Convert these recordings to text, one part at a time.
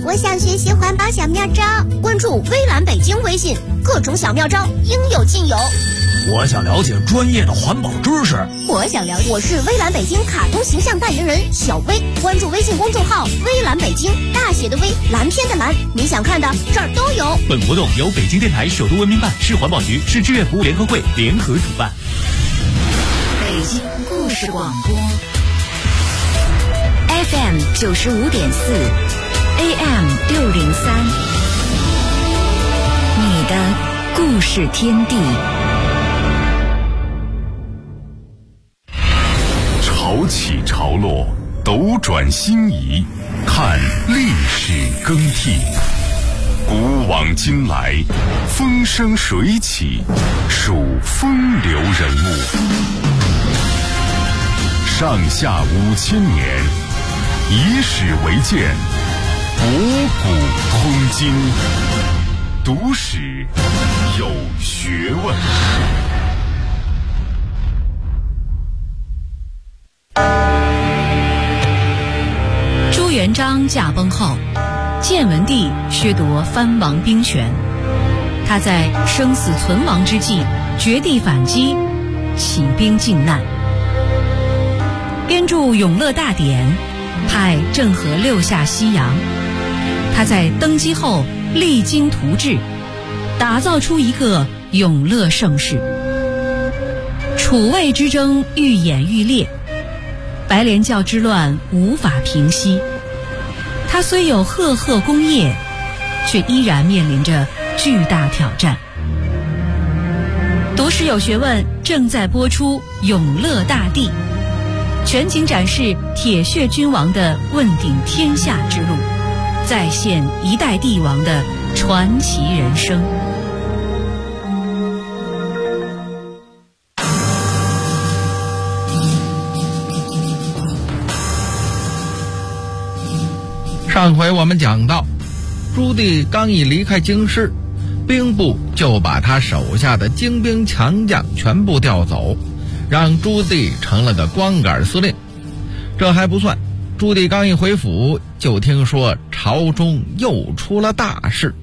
我想学习环保小妙招，关注微蓝北京微信，各种小妙招应有尽有。 我想了解专业的环保知识， 我是微蓝北京卡通形象代言人小薇，关注微信公众号微蓝北京，大写的微，蓝天的蓝，你想看的这儿都有。 本活动由北京电台首都文明办、市环保局、市志愿服务联合会联合主办。 北京故事广播 FM 95.4 AM 603，你的故事天地。 潮起潮落，斗转星移，看历史更替。古往今来，风生水起，数风流人物。上下5000年，以史为鉴，博古通今，读史有学问。 朱元璋驾崩后，建文帝削夺藩王兵权，他在生死存亡之际绝地反击，起兵靖难，编著《永乐大典》，派郑和六下西洋。他在登基后励精图治，打造出一个永乐盛世。楚魏之争愈演愈烈，白莲教之乱无法平息。他虽有赫赫功业，却依然面临着巨大挑战。读史有学问正在播出《永乐大帝》，全景展示铁血君王的问鼎天下之路，再现一代帝王的传奇人生。 上回我们讲到，朱棣刚一离开京师，兵部就把他手下的精兵强将全部调走，让朱棣成了个光杆司令。这还不算，朱棣刚一回府，就听说朝中又出了大事。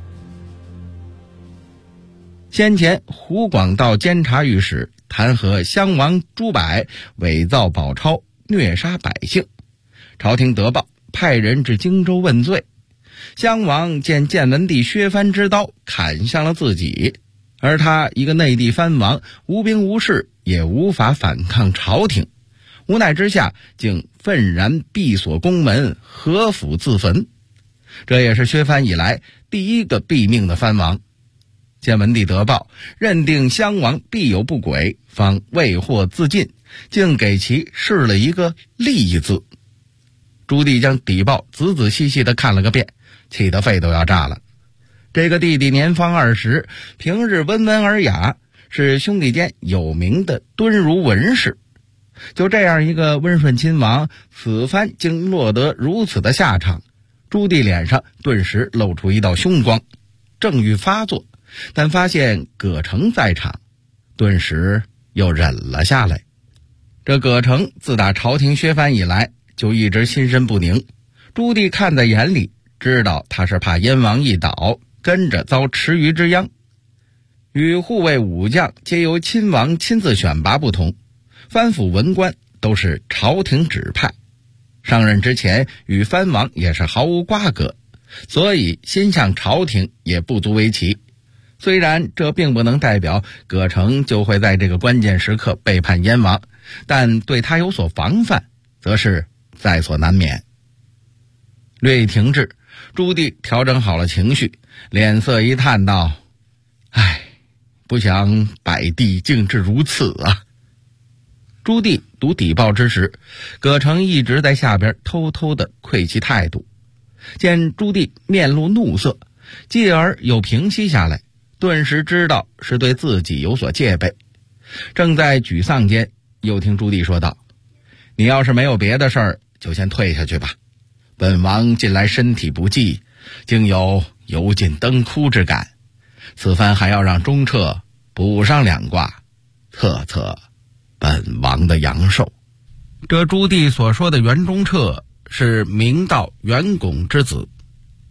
先前湖广道监察御史弹劾襄王朱柏伪造宝钞，虐杀百姓，朝廷得报，派人至荆州问罪。襄王见建文帝削藩之刀砍向了自己，而他一个内地藩王，无兵无势，也无法反抗朝廷，无奈之下竟愤然闭锁宫门，合府自焚。这也是削藩以来第一个毙命的藩王。建文帝得报，认定襄王必有不轨，方未获自尽，竟给其试了一个利字。朱棣将底报仔仔细细地看了个遍，气得肺都要炸了。这个弟弟年方20，平日温文尔雅，是兄弟间有名的敦儒文士。就这样一个温顺亲王，此番竟落得如此的下场，朱棣脸上顿时露出一道凶光，正欲发作，但发现葛城在场，顿时又忍了下来。这葛城自打朝廷削藩以来，就一直心神不宁，朱棣看在眼里，知道他是怕燕王一倒，跟着遭池鱼之殃。与护卫武将皆由亲王亲自选拔不同，藩府文官都是朝廷指派，上任之前与藩王也是毫无瓜葛，所以心向朝廷也不足为奇。虽然这并不能代表葛城就会在这个关键时刻背叛燕王，但对他有所防范，则是在所难免。略一停滞，朱棣调整好了情绪，脸色一叹道：唉，不想百帝竟至如此啊。朱棣读底报之时，葛城一直在下边偷偷地窥其态度，见朱棣面露怒色，继而又平息下来，顿时知道是对自己有所戒备。正在沮丧间，又听朱棣说道：你要是没有别的事儿，就先退下去吧。本王近来身体不济，竟有油尽灯枯之感，此番还要让中彻补上2卦，测测本王的阳寿。这朱棣所说的袁中彻是明道袁拱之子，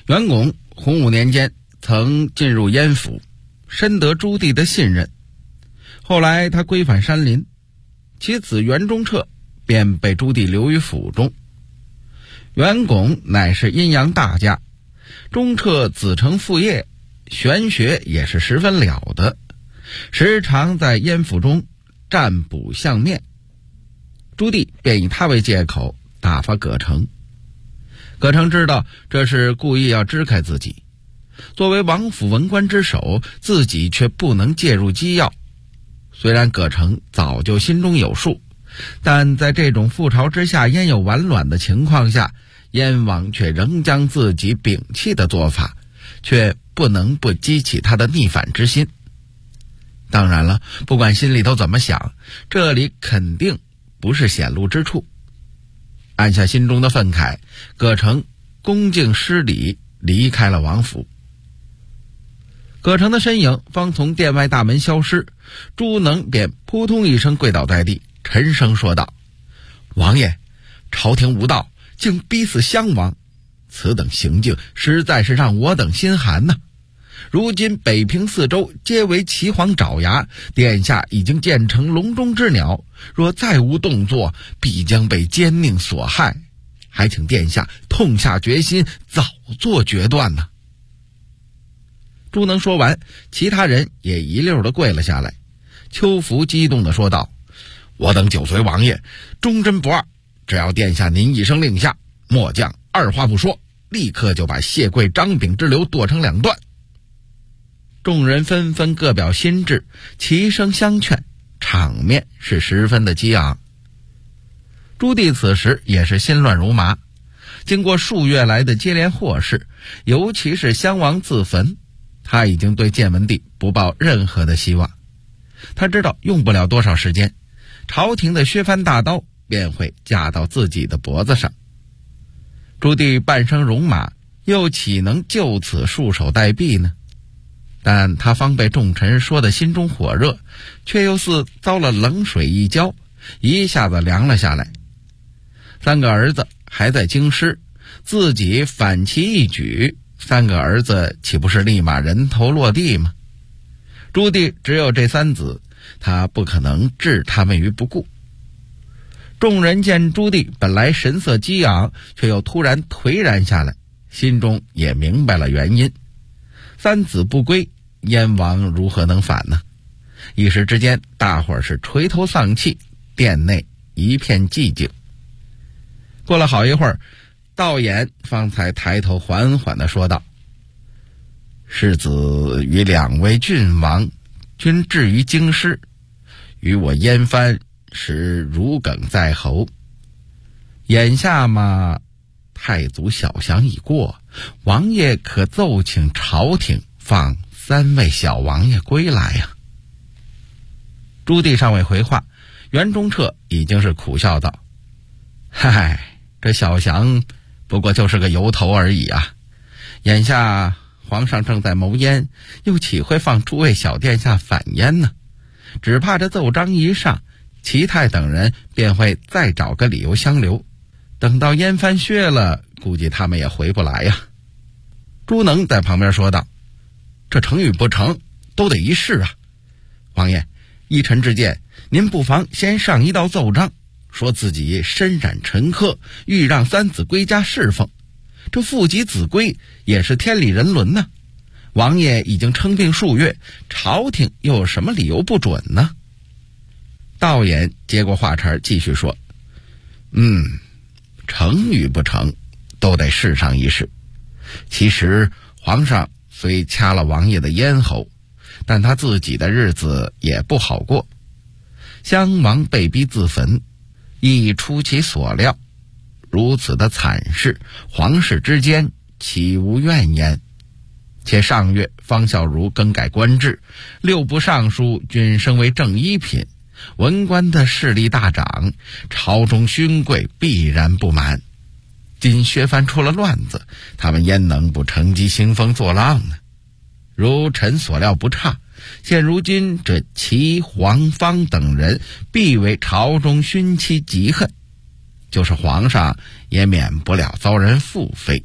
袁拱洪武年间曾进入燕府，深得朱棣的信任。后来他归返山林，其子袁中彻便被朱棣留于府中。袁拱乃是阴阳大家，中彻子承父业，玄学也是十分了得，时常在燕府中占卜相面。朱棣便以他为借口打发葛城。葛城知道这是故意要支开自己，作为王府文官之首，自己却不能介入机要。虽然葛城早就心中有数，但在这种覆巢之下焉有完卵的情况下，燕王却仍将自己摒弃的做法，却不能不激起他的逆反之心。当然了，不管心里头怎么想，这里肯定不是显露之处。按下心中的愤慨，葛城恭敬施礼离开了王府。葛城的身影方从殿外大门消失，朱能便扑通一声跪倒在地，沉声说道：王爷，朝廷无道，竟逼死襄王，此等行径实在是让我等心寒呐。如今北平四周皆为岐黄爪牙，殿下已经建成笼中之鸟，若再无动作，必将被奸佞所害，还请殿下痛下决心，早做决断呢。朱能说完，其他人也一溜的跪了下来。邱福激动地说道：我等久随王爷，忠贞不二，只要殿下您一声令下，末将二话不说，立刻就把谢贵、张炳之流剁成两段。众人纷纷各表心志，齐声相劝，场面是十分的激昂。朱棣此时也是心乱如麻，经过数月来的接连祸事，尤其是襄王自焚，他已经对建文帝不抱任何的希望。他知道用不了多少时间，朝廷的削藩大刀便会架到自己的脖子上。朱棣半生戎马，又岂能就此束手待毙呢？但他方被众臣说得心中火热，却又似遭了冷水一浇，一下子凉了下来。三个儿子还在京师，自己反其一举，三个儿子岂不是立马人头落地吗？朱棣只有这三子，他不可能置他们于不顾。众人见朱棣本来神色激昂，却又突然颓然下来，心中也明白了原因。三子不归，燕王如何能反呢？一时之间，大伙儿是垂头丧气，殿内一片寂静。过了好一会儿，道衍方才抬头缓缓地说道：世子与两位郡王均至于京师，与我燕藩实如鲠在喉。眼下嘛，太祖小祥已过，王爷可奏请朝廷放三位小王爷归来呀。朱棣尚未回话，袁中彻已经是苦笑道：嗨，这小祥不过就是个由头而已啊！眼下皇上正在谋燕，又岂会放诸位小殿下反燕呢？只怕这奏章一上，齐泰等人便会再找个理由相留，等到燕藩削了，估计他们也回不来呀。朱能在旁边说道：这成与不成，都得一试啊！王爷，依臣之见，您不妨先上一道奏章，说自己身染陈疴，欲让三子归家侍奉。这父及子归也是天理人伦呢。王爷已经称病数月，朝廷又有什么理由不准呢？道衍接过话茬继续说：成与不成，都得试上一试。其实皇上虽掐了王爷的咽喉，但他自己的日子也不好过。襄王被逼自焚，亦出其所料，如此的惨事，皇室之间岂无怨言？且上月方孝孺更改官制，六部尚书均升为正一品，文官的势力大涨，朝中勋贵必然不满。今削藩出了乱子，他们焉能不乘机兴风作浪呢？如臣所料不差，现如今这齐、黄、方等人必为朝中勋戚嫉恨，就是皇上也免不了遭人腹诽，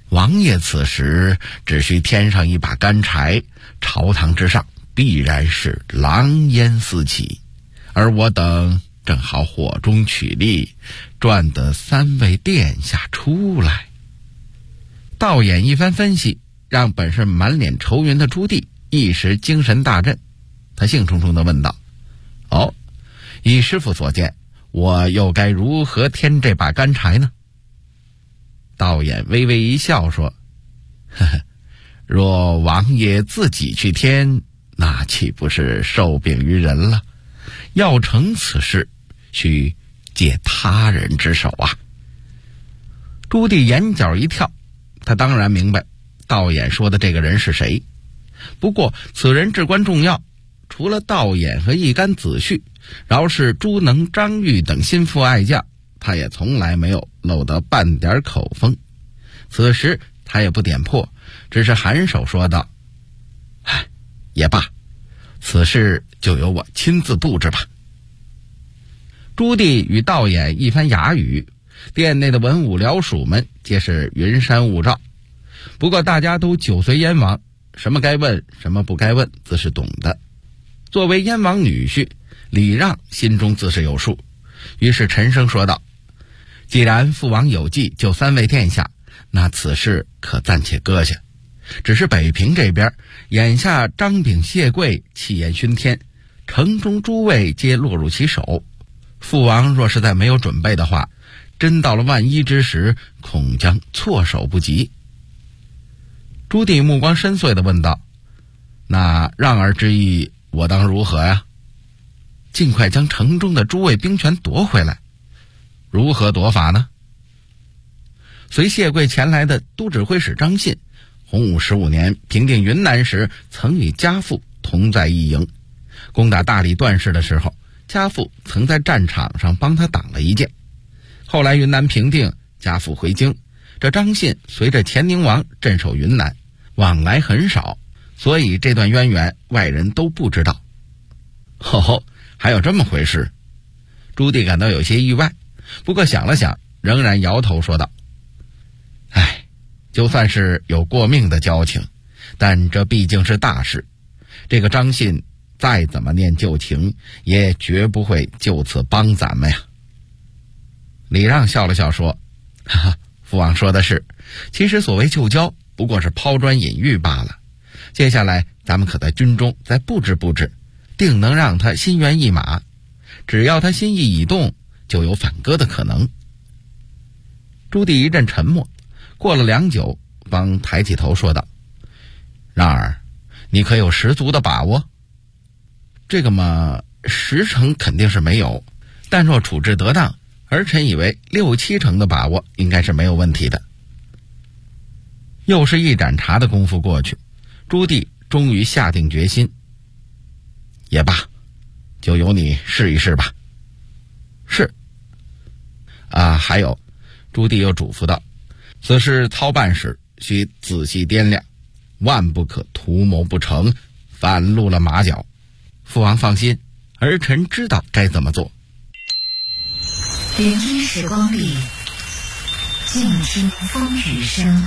王爷此时只需添上一把干柴，朝堂之上必然是狼烟四起，而我等正好火中取栗，赚得3位殿下出来。道衍一番分析，让本是满脸愁云的朱棣一时精神大振。他兴冲冲地问道：哦，依师父所见，我又该如何添这把干柴呢？道衍微微一笑说：呵呵，若王爷自己去添，那岂不是受柄于人了？要成此事，需借他人之手啊。朱棣眼角一跳，他当然明白道衍说的这个人是谁，不过此人至关重要，除了道衍和一干子婿，饶是朱能、张玉等心腹爱将，他也从来没有漏得半点口风。此时他也不点破，只是颔首说道：唉，也罢，此事就由我亲自布置吧。朱棣与道衍一番雅语，殿内的文武僚属们皆是云山雾罩。不过大家都久随燕王，什么该问什么不该问自是懂的。作为燕王女婿，礼让心中自是有数，于是沉声说道：既然父王有计救3位殿下，那此事可暂且搁下。只是北平这边眼下张炳、谢贵气焰熏天，城中诸位皆落入其手，父王若是再没有准备的话，真到了万一之时，恐将措手不及。朱棣目光深邃地问道：那让儿之意我当如何呀？尽快将城中的诸位兵权夺回来。如何夺法呢？随谢贵前来的都指挥使张信，洪武15年平定云南时，曾与家父同在一营。攻打大理段氏的时候，家父曾在战场上帮他挡了一箭。后来云南平定，家父回京，这张信随着乾宁王镇守云南，往来很少，所以这段渊源外人都不知道。哦，还有这么回事？朱棣感到有些意外，不过想了想，仍然摇头说道：唉，就算是有过命的交情，但这毕竟是大事，这个张信再怎么念旧情，也绝不会就此帮咱们呀。礼让笑了笑说：哈哈，父王说的是，其实所谓旧交不过是抛砖引玉罢了。接下来咱们可在军中再布置布置，定能让他心猿意马。只要他心意已动，就有反戈的可能。朱棣一阵沉默，过了良久，方抬起头说道：让儿，你可有十足的把握？这个嘛，10成肯定是没有，但若处置得当，儿臣以为6、7成的把握应该是没有问题的。又是一盏茶的功夫过去，朱棣终于下定决心。也罢，就由你试一试吧。是。还有，朱棣又嘱咐道：此事操办时需仔细掂量，万不可图谋不成，反露了马脚。父王放心，儿臣知道该怎么做。 聆听时光里，静听风雨声。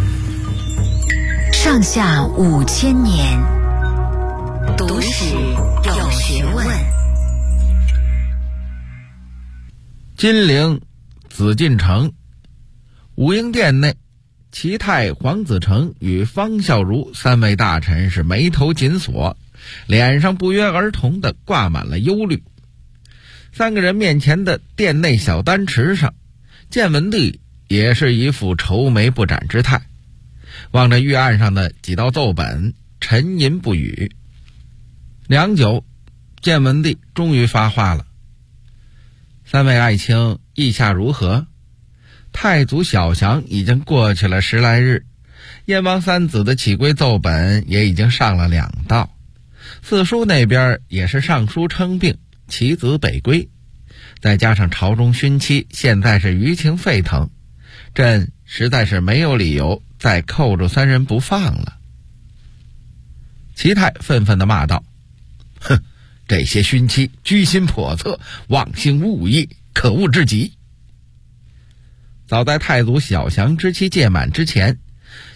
上下5000年，读史有学问。 金陵紫禁城武英殿内，齐泰、黄子成与方孝孺3位大臣是眉头紧锁，脸上不约而同地挂满了忧虑。3个人面前的殿内小丹池上，建文帝也是一副愁眉不展之态，望着御案上的几道奏本，沉吟不语。良久，建文帝终于发话了：三位爱卿意下如何？太祖小降已经过去了10来日，燕王三子的起归奏本也已经上了2道，四叔那边也是上书称病，其子北归，再加上朝中勋戚现在是舆情沸腾，朕实在是没有理由再扣住3人不放了。齐泰愤愤地骂道：哼，这些勋戚居心叵测，妄行误议，可恶至极。早在太祖小降之期届满之前，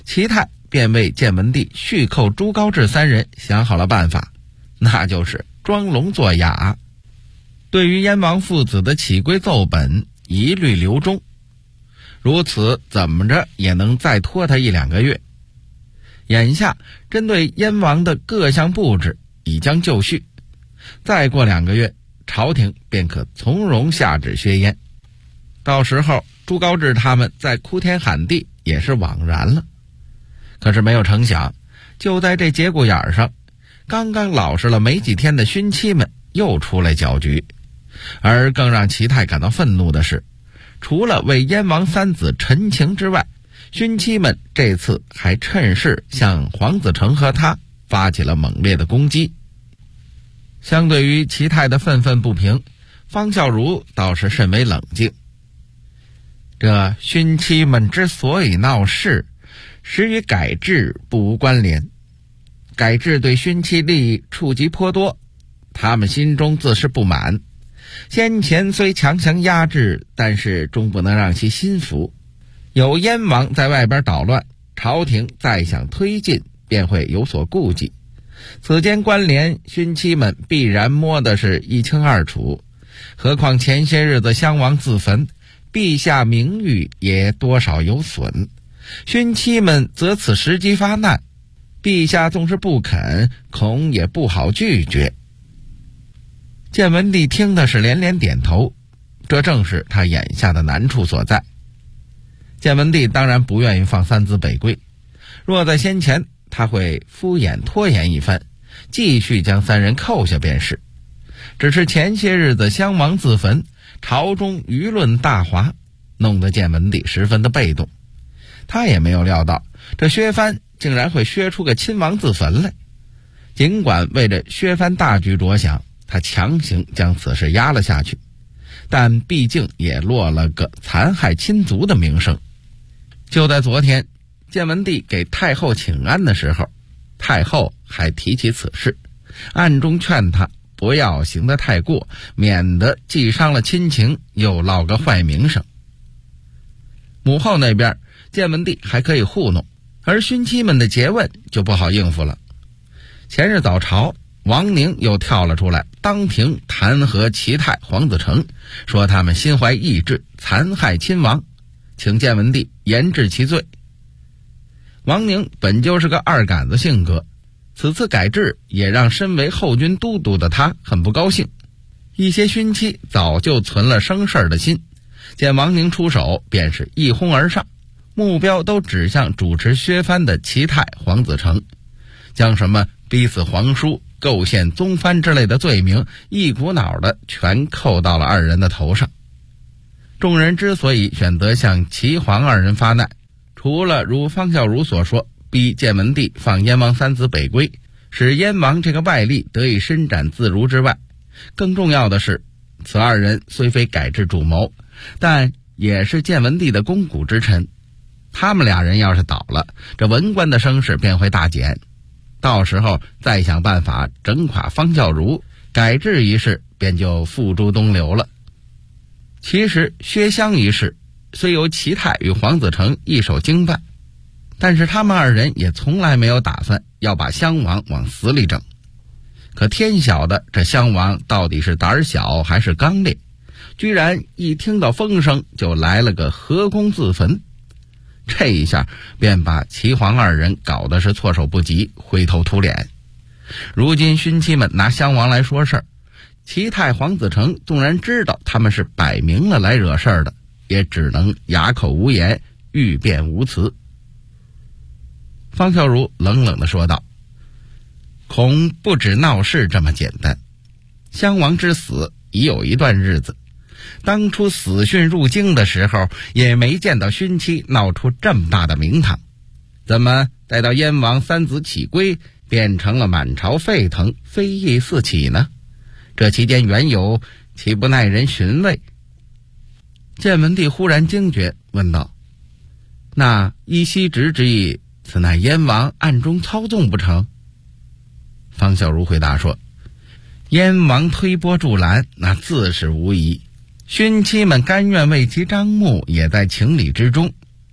齐泰便为建文帝续扣朱高炽三人想好了办法，那就是装聋作哑，对于燕王父子的起规奏本一律留中，如此怎么着也能再拖他1-2个月。眼下针对燕王的各项布置已将就绪，再过2个月，朝廷便可从容下旨削燕。到时候朱高炽他们在哭天喊地也是枉然了。可是没有成想，就在这节骨眼上，刚刚老实了没几天的勋戚们又出来搅局。而更让齐泰感到愤怒的是，除了为燕王三子陈情之外，勋戚们这次还趁势向黄子成和他发起了猛烈的攻击。相对于齐泰的愤愤不平，方孝孺倒是甚为冷静。这勋戚们之所以闹事，实与改制不无关联。改制对勋戚利益触及颇多，他们心中自是不满。先前虽强行压制，但是终不能让其心服。有燕王在外边捣乱，朝廷再想推进便会有所顾忌。此间关联，勋戚们必然摸的是一清二楚。何况前些日子襄王自焚，陛下名誉也多少有损。勋戚们择此时机发难，陛下纵是不肯，恐也不好拒绝。建文帝听的是连连点头，这正是他眼下的难处所在。建文帝当然不愿意放三子北归，若在先前，他会敷衍拖延一番，继续将三人扣下便是。只是前些日子襄王自焚，朝中舆论大哗，弄得建文帝十分的被动。他也没有料到这削藩竟然会削出个亲王自焚来。尽管为着削藩大局着想，他强行将此事压了下去，但毕竟也落了个残害亲族的名声。就在昨天，建文帝给太后请安的时候，太后还提起此事，暗中劝他不要行得太过，免得既伤了亲情，又落个坏名声。母后那边，建文帝还可以糊弄，而勋戚们的诘问就不好应付了。前日早朝，王宁又跳了出来，当庭弹劾齐泰、黄子成，说他们心怀异志，残害亲王，请建文帝严治其罪。王宁本就是个二杆子性格，此次改制也让身为后军都督的他很不高兴。一些勋戚早就存了生事的心，见王宁出手便是一哄而上，目标都指向主持削藩的齐泰、黄子成，将什么逼死皇叔、构陷宗藩之类的罪名一股脑的全扣到了二人的头上。众人之所以选择向齐黄二人发难，除了如方孝孺所说逼建文帝放燕王三子北归，使燕王这个外力得以伸展自如之外，更重要的是，此二人虽非改制主谋，但也是建文帝的肱骨之臣。他们俩人要是倒了，这文官的声势便会大减，到时候再想办法整垮方孝孺，改制一事便就付诸东流了。其实削乡一事虽由齐泰与黄子成一手经办，但是他们二人也从来没有打算要把襄王往死里整。可天晓得这襄王到底是胆小还是刚烈，居然一听到风声就来了个合弓自焚。这一下便把齐黄二人搞得是措手不及，灰头土脸。如今勋戚们拿襄王来说事儿，齐泰、黄子成纵然知道他们是摆明了来惹事儿的，也只能哑口无言，欲辩无辞。方孝孺冷冷地说道：恐不止闹事这么简单，襄王之死已有一段日子，当初死讯入京的时候，也没见到勋戚闹出这么大的名堂，怎么待到燕王三子起归，变成了满朝沸腾，非议四起呢？这期间缘由，岂不耐人寻味？建文帝忽然惊觉，问道：那依羲之之意，此乃燕王暗中操纵不成？方孝孺回答说：燕王推波助澜，那自是无疑，勋戚们甘愿为其张目，也在情理之中。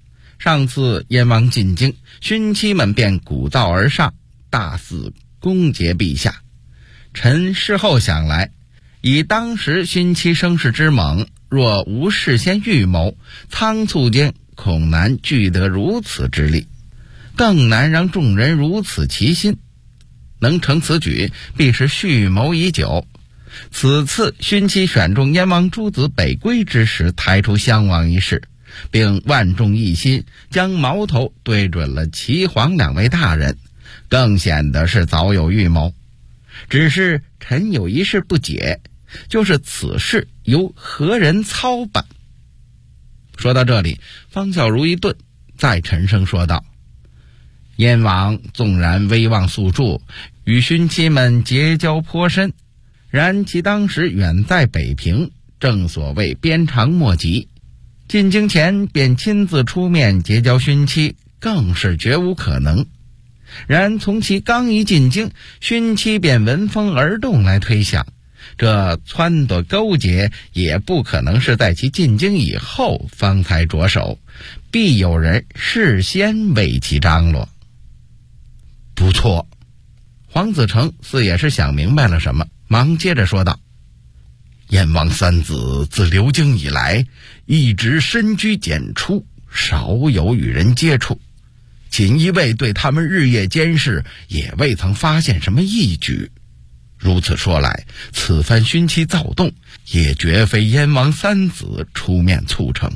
上次燕王进京，勋戚们便鼓噪而上，大肆攻讦陛下。臣事后想来，以当时勋戚声势之猛，若无事先预谋，仓促间恐难聚得如此之力，更难让众人如此齐心。能成此举，必是蓄谋已久。此次勋戚选中燕王诸子北归之时，抬出襄王一事，并万众一心，将矛头对准了齐黄两位大人，更显得是早有预谋。只是臣有一事不解，就是此事由何人操办？说到这里，方孝孺一顿，再沉声说道：燕王纵然威望素著，与勋戚们结交颇深，然其当时远在北平，正所谓鞭长莫及，进京前便亲自出面结交勋戚，更是绝无可能。然从其刚一进京，勋戚便闻风而动来推想，这撺掇勾结也不可能是在其进京以后方才着手，必有人事先为其张罗。不错，黄子成似也是想明白了什么，忙接着说道：燕王三子自流京以来，一直深居简出，少有与人接触，锦衣卫对他们日夜监视，也未曾发现什么异举。如此说来，此番勋戚躁动，也绝非燕王三子出面促成。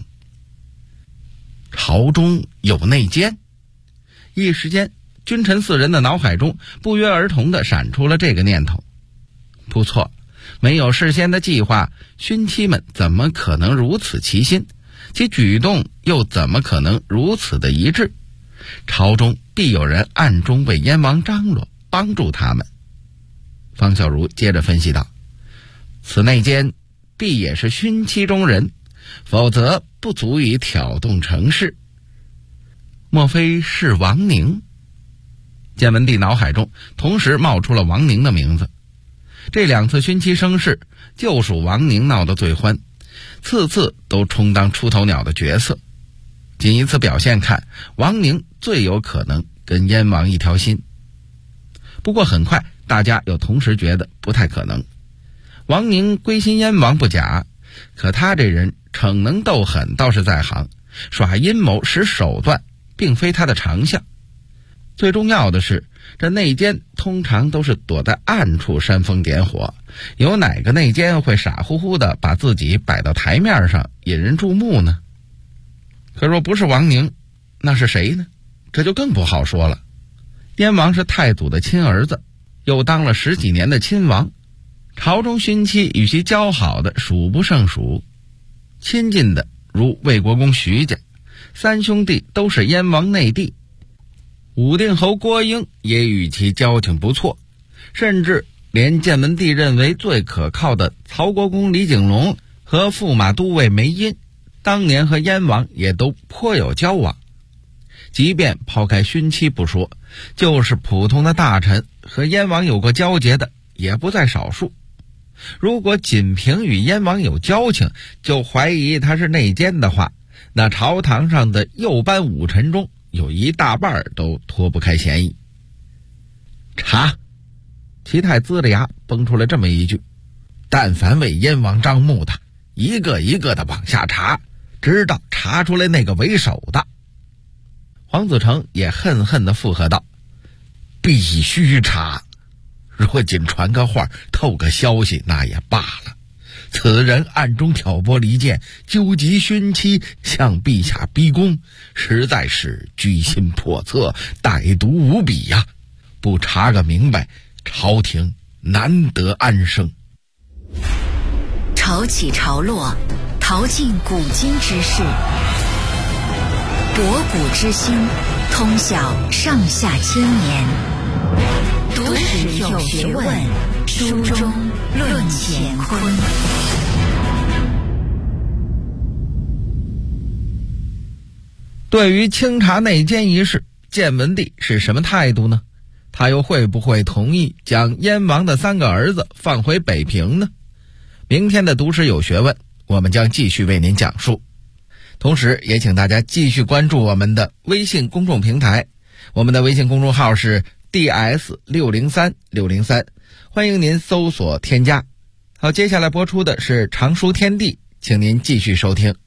朝中有内奸？一时间，君臣四人的脑海中不约而同地闪出了这个念头。不错，没有事先的计划，勋戚们怎么可能如此齐心？其举动又怎么可能如此的一致？朝中必有人暗中为燕王张罗，帮助他们。方孝孺接着分析道：此内奸必也是勋戚中人，否则不足以挑动成事。莫非是王宁？建文帝脑海中同时冒出了王宁的名字。这两次勋戚生事，就属王宁闹得最欢，次次都充当出头鸟的角色。仅一次表现看，王宁最有可能跟燕王一条心。不过很快大家又同时觉得不太可能。王宁归心燕王不假，可他这人逞能斗狠倒是在行，耍阴谋使手段并非他的长项。最重要的是，这内奸通常都是躲在暗处煽风点火，有哪个内奸会傻乎乎的把自己摆到台面上引人注目呢？可若不是王宁，那是谁呢？这就更不好说了。燕王是太祖的亲儿子，又当了10几年的亲王，朝中勋戚与其交好的数不胜数，亲近的如魏国公徐家，三兄弟都是燕王内弟，武定侯郭英也与其交情不错，甚至连建文帝认为最可靠的曹国公李景隆和驸马都尉梅殷，当年和燕王也都颇有交往。即便抛开勋戚不说，就是普通的大臣和燕王有过交结的也不在少数。如果仅凭与燕王有交情就怀疑他是内奸的话，那朝堂上的右班武臣中有一大半都脱不开嫌疑。查！齐泰呲着牙蹦出了这么一句：但凡为燕王张目的，一个一个的往下查，直到查出来那个为首的。黄子成也恨恨地附和道：必须查，若仅传个话透个消息那也罢了，此人暗中挑拨离间，纠集勋戚向陛下逼宫，实在是居心叵测，歹毒无比呀！不查个明白，朝廷难得安生。 潮起潮落，淘尽古今之事，博古之心，通晓上下千年。读史有学问，书中论乾坤。 对于清查内奸一事，建文帝是什么态度呢？他又会不会同意将燕王的3个儿子放回北平呢？明天的读史有学问，我们将继续为您讲述。 同时也请大家继续关注我们的微信公众平台，我们的微信公众号是 DS603603，欢迎您搜索添加。好，接下来播出的是常书天地，请您继续收听。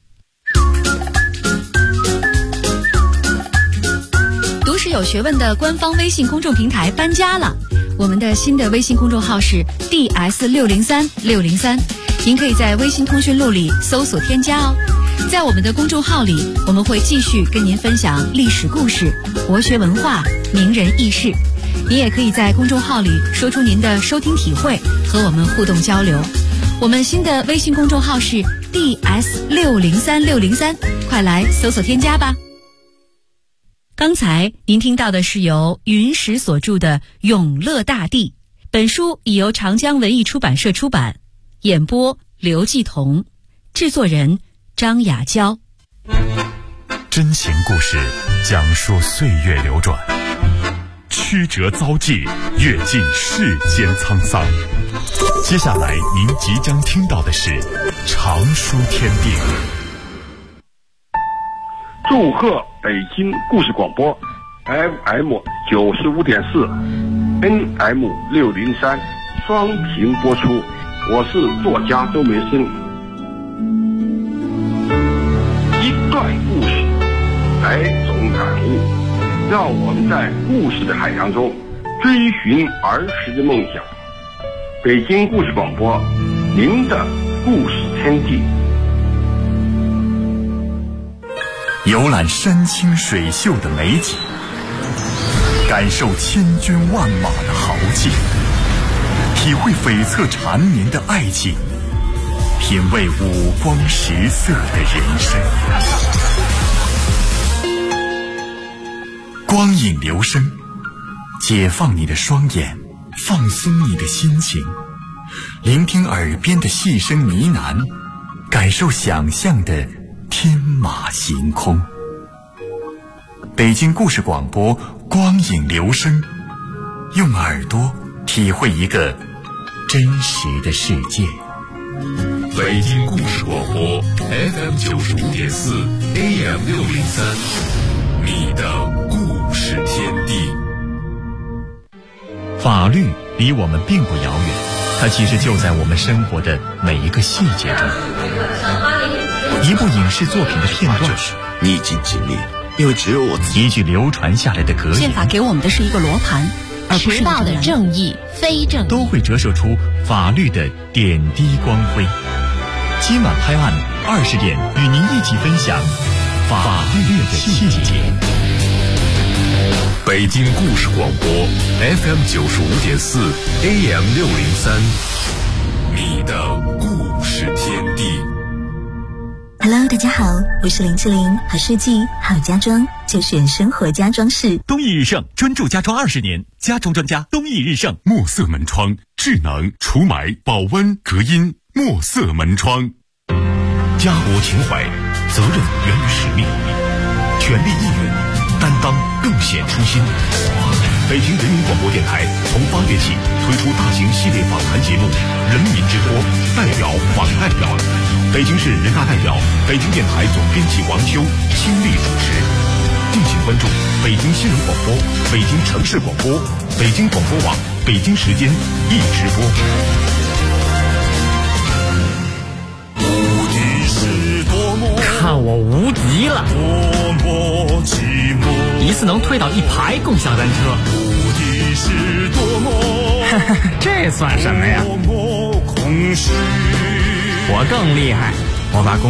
读史有学问的官方微信公众平台搬家了，我们的新的微信公众号是 DS603603，您可以在微信通讯录里搜索添加哦。在我们的公众号里，我们会继续跟您分享历史故事、国学文化、名人轶事。您也可以在公众号里说出您的收听体会，和我们互动交流。我们新的微信公众号是 DS603603，快来搜索添加吧。刚才您听到的是由云石所著的《永乐大帝》，本书已由长江文艺出版社出版，演播刘继彤，制作人张雅娇。 真情故事讲述岁月流转，曲折遭际，阅尽世间沧桑。接下来您即将听到的是常书天地。 祝贺北京故事广播 FM 95.4 NM603 双屏播出，我是作家周梅生。一段故事，百种感悟，让我们在故事的海洋中追寻儿时的梦想。北京故事广播，您的故事天地。 游览山清水秀的美景，感受千军万马的豪气，体会悱恻缠绵的爱情，品味五光十色的人生。光影流声，解放你的双眼，放松你的心情，聆听耳边的细声呢喃，感受想象的天马行空。北京故事广播，光影流声，用耳朵体会一个真实的世界。 北京故事广播 FM 95.4 AM 603，你的故事天地。 法律离我们并不遥远，它其实就在我们生活的每一个细节中。一部影视作品的片段， 逆境经历，因为只有我自己。 一句流传下来的格言， 宪法给我们的是一个罗盘，而不是报的正义、非正义， 都会折射出法律的点滴光辉。今晚拍案20点，与您一起分享法律的细节。 北京故事广播 FM 95.4 AM 603，你的故事天地。 Hello， 大家好，我是林志玲，好设计好家装就选生活家装饰。 东义日盛专注家装20年，家装专家东义日盛。 墨色门窗，智能除霾、保温、隔音。墨色门窗， 家国情怀，责任源于使命，全力一员，担当更显初心。北京人民广播电台从8月起推出大型系列访谈节目《人民之托》，代表访代表。北京市人大代表，北京电台总编辑王修亲力主持。敬请关注北京新闻广播、北京城市广播、北京广播网、北京时间一直播。 看我无敌了！一次能推倒1排共享单车，这算什么呀？我更厉害，我把